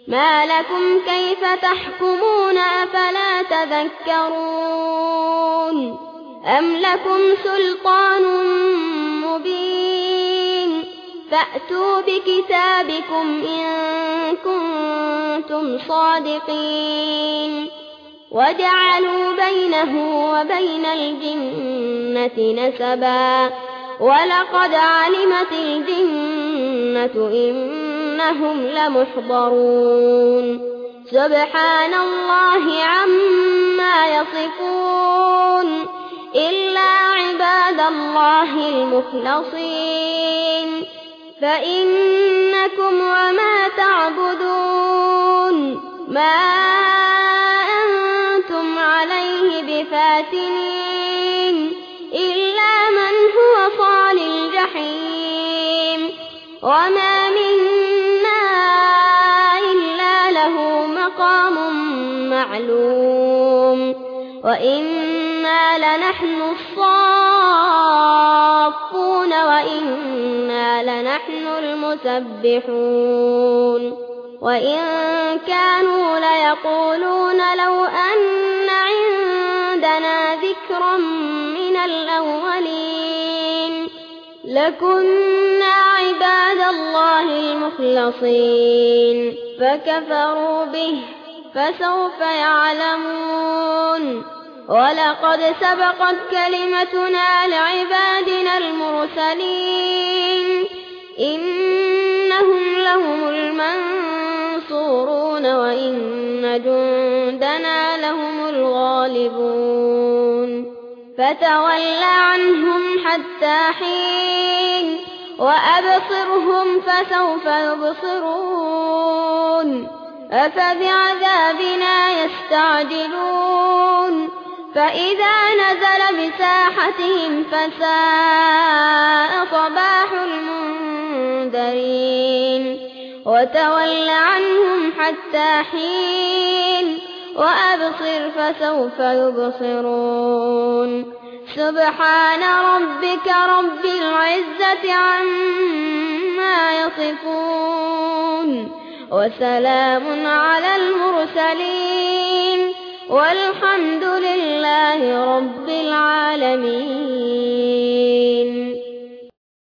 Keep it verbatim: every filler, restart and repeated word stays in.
ما لكم كيف تحكمون أفلا تذكرون أم لكم سلطان مبين فأتوا بكتابكم إن كنتم صادقين وجعلوا بينه وبين الجنة نسبا ولقد علمت الجنة إنهم لمحضرون سبحان الله عما يصفون إلا عباد الله المخلصين فإنكم وما تعبدون ما أنتم عليه بفاتنين إلا من هو صال الجحيم وما منا إلا له مقام معلوم وإنا لنحن الصافون وإنا لنحن المسبحون وإن كانوا ليقولون لو أن عندنا ذكرا من الأولين لكنا عباد الله المخلصين فكفروا به فسوف يعلمون ولقد سبقت كلمتنا لعبادنا المرسلين إنهم لهم المنصورون وإن جندنا لهم الغالبون فتول عنهم حتى حين وأبصرهم فسوف يبصرون أفبعذابنا يستعجلون فإذا نزل بساحتهم فساء صباح المنذرين وتول عنهم حتى حين وأبصر فسوف يبصرون سبحان ربك رب العزة عما يصفون وسلام على المرسلين والحمد لله رب العالمين.